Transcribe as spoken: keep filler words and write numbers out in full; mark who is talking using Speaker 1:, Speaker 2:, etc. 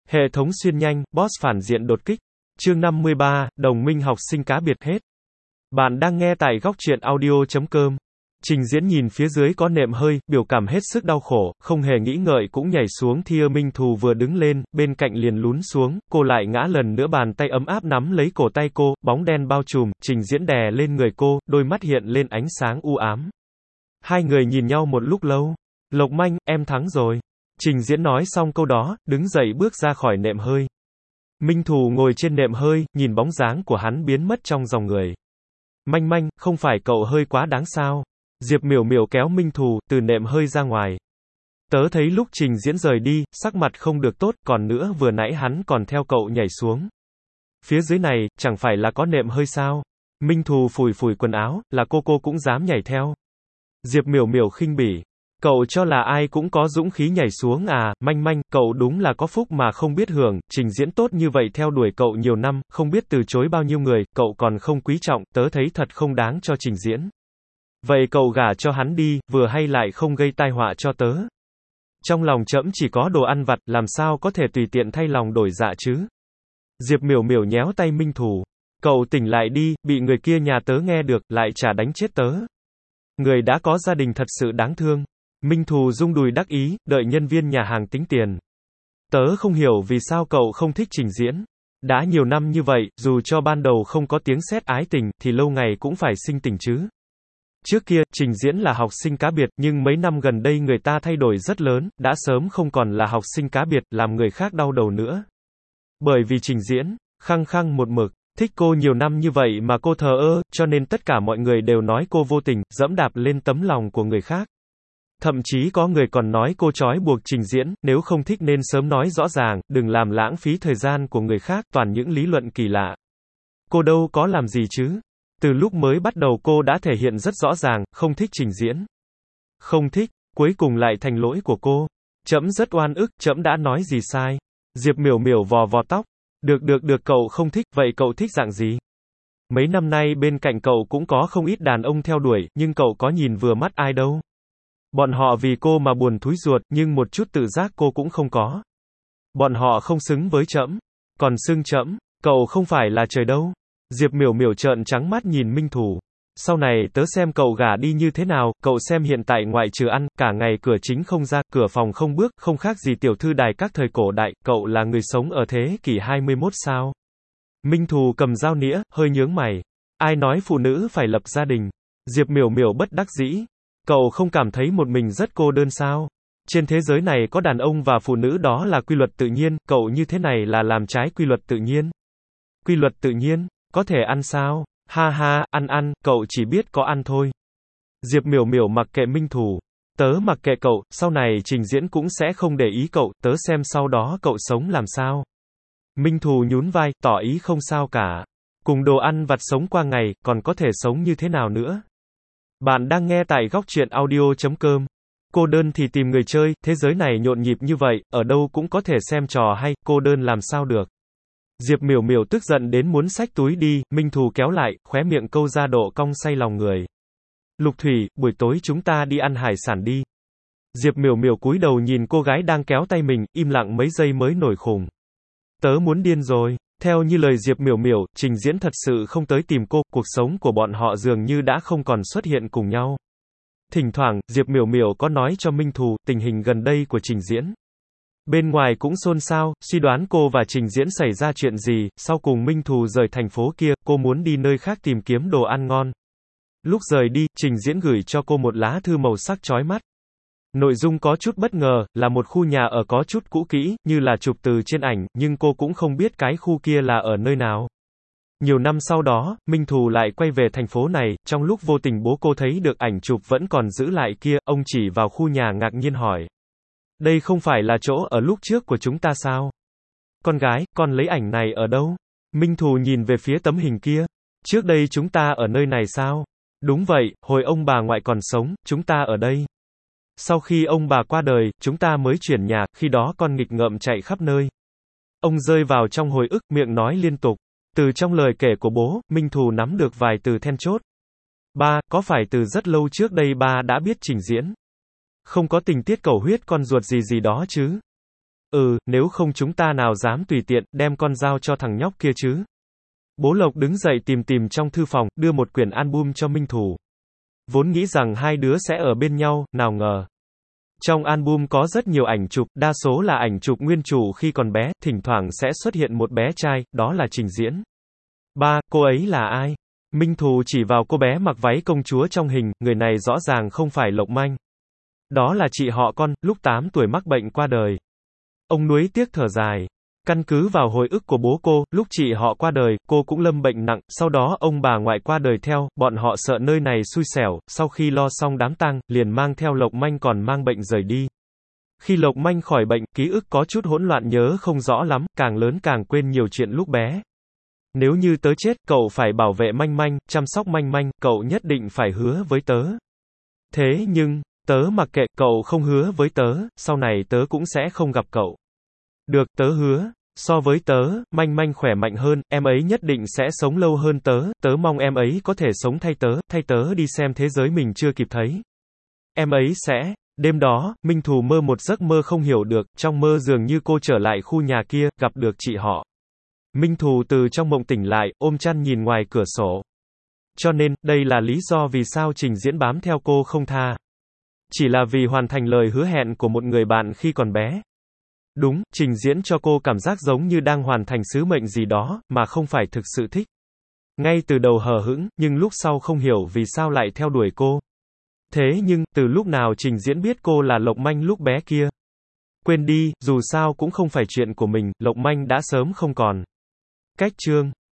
Speaker 1: Hệ thống xuyên nhanh, boss phản diện đột kích. Chương năm mươi ba, đồng minh học sinh cá biệt hết. Bạn đang nghe tại góc truyện audio chấm com. Trình Diễn nhìn phía dưới có nệm hơi, biểu cảm hết sức đau khổ, không hề nghĩ ngợi cũng nhảy xuống. Thia Minh Thù vừa đứng lên, bên cạnh liền lún xuống, cô lại ngã lần nữa, bàn tay ấm áp nắm lấy cổ tay cô, bóng đen bao trùm, Trình Diễn đè lên người cô, đôi mắt hiện lên ánh sáng u ám. Hai người nhìn nhau một lúc lâu. Lộc Manh, em thắng rồi. Trình Diễn nói xong câu đó, đứng dậy bước ra khỏi nệm hơi. Minh Thù ngồi trên nệm hơi, nhìn bóng dáng của hắn biến mất trong dòng người. Manh Manh, không phải cậu hơi quá đáng sao? Diệp Miểu Miểu kéo Minh Thù từ nệm hơi ra ngoài. Tớ thấy lúc Trình Diễn rời đi, sắc mặt không được tốt, còn nữa vừa nãy hắn còn theo cậu nhảy xuống. Phía dưới này, chẳng phải là có nệm hơi sao? Minh Thù phủi phủi quần áo, là cô cô cũng dám nhảy theo. Diệp Miểu Miểu khinh bỉ. Cậu cho là ai cũng có dũng khí nhảy xuống à? Manh Manh, cậu đúng là có phúc mà không biết hưởng, Trình Diễn tốt như vậy theo đuổi cậu nhiều năm, không biết từ chối bao nhiêu người, cậu còn không quý trọng, tớ thấy thật không đáng cho Trình Diễn. Vậy cậu gả cho hắn đi, vừa hay lại không gây tai họa cho tớ. Trong lòng trẫm chỉ có đồ ăn vặt, làm sao có thể tùy tiện thay lòng đổi dạ chứ? Diệp Miểu Miểu nhéo tay Minh Thù. Cậu tỉnh lại đi, bị người kia nhà tớ nghe được, lại chả đánh chết tớ. Người đã có gia đình thật sự đáng thương. Minh Thù rung đùi đắc ý, đợi nhân viên nhà hàng tính tiền. Tớ không hiểu vì sao cậu không thích Trình Diễn. Đã nhiều năm như vậy, dù cho ban đầu không có tiếng sét ái tình, thì lâu ngày cũng phải sinh tình chứ. Trước kia, Trình Diễn là học sinh cá biệt, nhưng mấy năm gần đây người ta thay đổi rất lớn, đã sớm không còn là học sinh cá biệt, làm người khác đau đầu nữa. Bởi vì Trình Diễn, khăng khăng một mực, thích cô nhiều năm như vậy mà cô thờ ơ, cho nên tất cả mọi người đều nói cô vô tình, dẫm đạp lên tấm lòng của người khác. Thậm chí có người còn nói cô trói buộc Trình Diễn, nếu không thích nên sớm nói rõ ràng, đừng làm lãng phí thời gian của người khác, toàn những lý luận kỳ lạ. Cô đâu có làm gì chứ. Từ lúc mới bắt đầu cô đã thể hiện rất rõ ràng, không thích Trình Diễn. Không thích, cuối cùng lại thành lỗi của cô. Trẫm rất oan ức, trẫm đã nói gì sai. Diệp Miểu Miểu vò vò tóc. Được được được, cậu không thích, vậy cậu thích dạng gì? Mấy năm nay bên cạnh cậu cũng có không ít đàn ông theo đuổi, nhưng cậu có nhìn vừa mắt ai đâu. Bọn họ vì cô mà buồn thúi ruột, nhưng một chút tự giác cô cũng không có. Bọn họ không xứng với trẫm, còn xưng trẫm, cậu không phải là trời đâu. Diệp Miểu Miểu trợn trắng mắt nhìn Minh Thù. Sau này tớ xem cậu gả đi như thế nào, cậu xem hiện tại ngoại trừ ăn, cả ngày cửa chính không ra, cửa phòng không bước, không khác gì tiểu thư đài các thời cổ đại, cậu là người sống ở thế kỷ hai mươi mốt sao? Minh Thù cầm dao nĩa, hơi nhướng mày. Ai nói phụ nữ phải lập gia đình? Diệp Miểu Miểu bất đắc dĩ. Cậu không cảm thấy một mình rất cô đơn sao? Trên thế giới này có đàn ông và phụ nữ, đó là quy luật tự nhiên, cậu như thế này là làm trái quy luật tự nhiên. Quy luật tự nhiên? Có thể ăn sao? Ha ha, ăn ăn, cậu chỉ biết có ăn thôi. Diệp Miểu Miểu mặc kệ Minh Thù. Tớ mặc kệ cậu, sau này Trình Diễn cũng sẽ không để ý cậu, tớ xem sau đó cậu sống làm sao. Minh Thù nhún vai, tỏ ý không sao cả. Cùng đồ ăn vặt sống qua ngày, còn có thể sống như thế nào nữa? Bạn đang nghe tại góc truyện audio chấm com. Cô đơn thì tìm người chơi, thế giới này nhộn nhịp như vậy, ở đâu cũng có thể xem trò hay, cô đơn làm sao được. Diệp Miểu Miểu tức giận đến muốn xách túi đi, Minh Thù kéo lại, khóe miệng câu ra độ cong say lòng người. Lục Thủy, buổi tối chúng ta đi ăn hải sản đi. Diệp Miểu Miểu cúi đầu nhìn cô gái đang kéo tay mình, im lặng mấy giây mới nổi khùng. Tớ muốn điên rồi. Theo như lời Diệp Miểu Miểu, Trình Diễn thật sự không tới tìm cô, cuộc sống của bọn họ dường như đã không còn xuất hiện cùng nhau. Thỉnh thoảng, Diệp Miểu Miểu có nói cho Minh Thù tình hình gần đây của Trình Diễn. Bên ngoài cũng xôn xao, suy đoán cô và Trình Diễn xảy ra chuyện gì, sau cùng Minh Thù rời thành phố kia, cô muốn đi nơi khác tìm kiếm đồ ăn ngon. Lúc rời đi, Trình Diễn gửi cho cô một lá thư màu sắc chói mắt. Nội dung có chút bất ngờ, là một khu nhà ở có chút cũ kỹ, như là chụp từ trên ảnh, nhưng cô cũng không biết cái khu kia là ở nơi nào. Nhiều năm sau đó, Minh Thù lại quay về thành phố này, trong lúc vô tình bố cô thấy được ảnh chụp vẫn còn giữ lại kia, ông chỉ vào khu nhà ngạc nhiên hỏi. Đây không phải là chỗ ở lúc trước của chúng ta sao? Con gái, con lấy ảnh này ở đâu? Minh Thù nhìn về phía tấm hình kia. Trước đây chúng ta ở nơi này sao? Đúng vậy, hồi ông bà ngoại còn sống, chúng ta ở đây. Sau khi ông bà qua đời, chúng ta mới chuyển nhà, khi đó con nghịch ngợm chạy khắp nơi. Ông rơi vào trong hồi ức, miệng nói liên tục. Từ trong lời kể của bố, Minh Thù nắm được vài từ then chốt. Ba, có phải từ rất lâu trước đây ba đã biết Trình Diễn? Không có tình tiết cầu huyết con ruột gì gì đó chứ? Ừ, nếu không chúng ta nào dám tùy tiện, đem con dao cho thằng nhóc kia chứ. Bố Lộc đứng dậy tìm tìm trong thư phòng, đưa một quyển album cho Minh Thù. Vốn nghĩ rằng hai đứa sẽ ở bên nhau, nào ngờ. Trong album có rất nhiều ảnh chụp, đa số là ảnh chụp nguyên chủ khi còn bé, thỉnh thoảng sẽ xuất hiện một bé trai, đó là Trình Diễn. Ba, cô ấy là ai? Minh Thù chỉ vào cô bé mặc váy công chúa trong hình, người này rõ ràng không phải Lộc Manh. Đó là chị họ con, lúc tám tuổi mắc bệnh qua đời. Ông nuối tiếc thở dài. Căn cứ vào hồi ức của bố cô, lúc chị họ qua đời, cô cũng lâm bệnh nặng, sau đó ông bà ngoại qua đời theo, bọn họ sợ nơi này xui xẻo, sau khi lo xong đám tang, liền mang theo Lộc Manh còn mang bệnh rời đi. Khi Lộc Manh khỏi bệnh, ký ức có chút hỗn loạn nhớ không rõ lắm, càng lớn càng quên nhiều chuyện lúc bé. Nếu như tớ chết, cậu phải bảo vệ Manh Manh, chăm sóc Manh Manh, cậu nhất định phải hứa với tớ. Thế nhưng, tớ mặc kệ, cậu không hứa với tớ, sau này tớ cũng sẽ không gặp cậu. Được, tớ hứa. So với tớ, Manh Manh khỏe mạnh hơn, em ấy nhất định sẽ sống lâu hơn tớ, tớ mong em ấy có thể sống thay tớ, thay tớ đi xem thế giới mình chưa kịp thấy. Em ấy sẽ. Đêm đó, Minh Thù mơ một giấc mơ không hiểu được, trong mơ dường như cô trở lại khu nhà kia, gặp được chị họ. Minh Thù từ trong mộng tỉnh lại, ôm chăn nhìn ngoài cửa sổ. Cho nên, đây là lý do vì sao Trình Diễn bám theo cô không tha. Chỉ là vì hoàn thành lời hứa hẹn của một người bạn khi còn bé. Đúng, Trình Diễn cho cô cảm giác giống như đang hoàn thành sứ mệnh gì đó, mà không phải thực sự thích. Ngay từ đầu hờ hững, nhưng lúc sau không hiểu vì sao lại theo đuổi cô. Thế nhưng, từ lúc nào Trình Diễn biết cô là Lộc Manh lúc bé kia? Quên đi, dù sao cũng không phải chuyện của mình, Lộc Manh đã sớm không còn. Cách chương